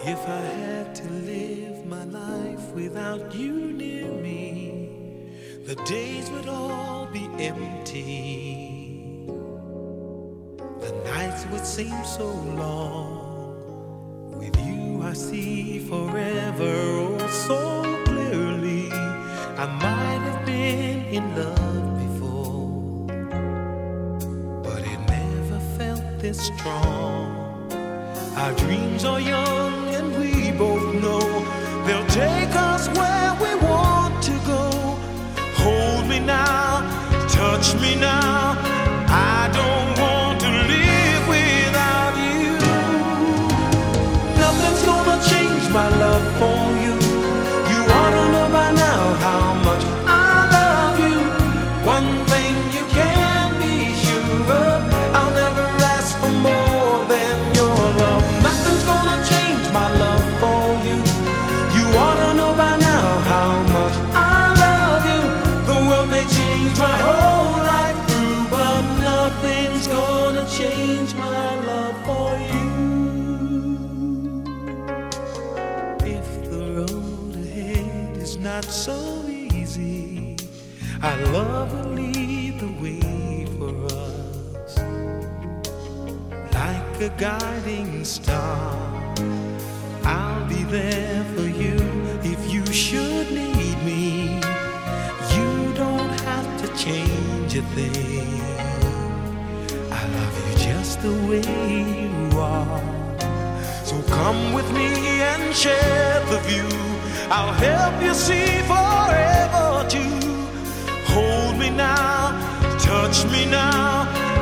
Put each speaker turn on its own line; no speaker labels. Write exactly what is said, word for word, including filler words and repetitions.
If I had to live my life without you near me, the days would all be empty. The nights would seem so long. With you I see forever oh so clearly. I might have been in love before, but it never felt this strong. Our dreams are young and we both know they'll take us where we want to go. Hold me now, touch me now. I don't want to live without you. Nothing's gonna change my love for you. You ought to know by now how much I love you. One thing you can be sure of, I'll never ask for more than your love. Nothing's gonna change my love for you. You ought to know by now how much I love you. The world may change my whole life through, but nothing's gonna change my love for you. If the road ahead is not so easy, our love will lead the way for us. Like a guiding star, I'll be there for you if you should need me. You don't have to change a thing. I love you just the way you are. So come with me and share the view. I'll help you see forever too. Hold me now, touch me now.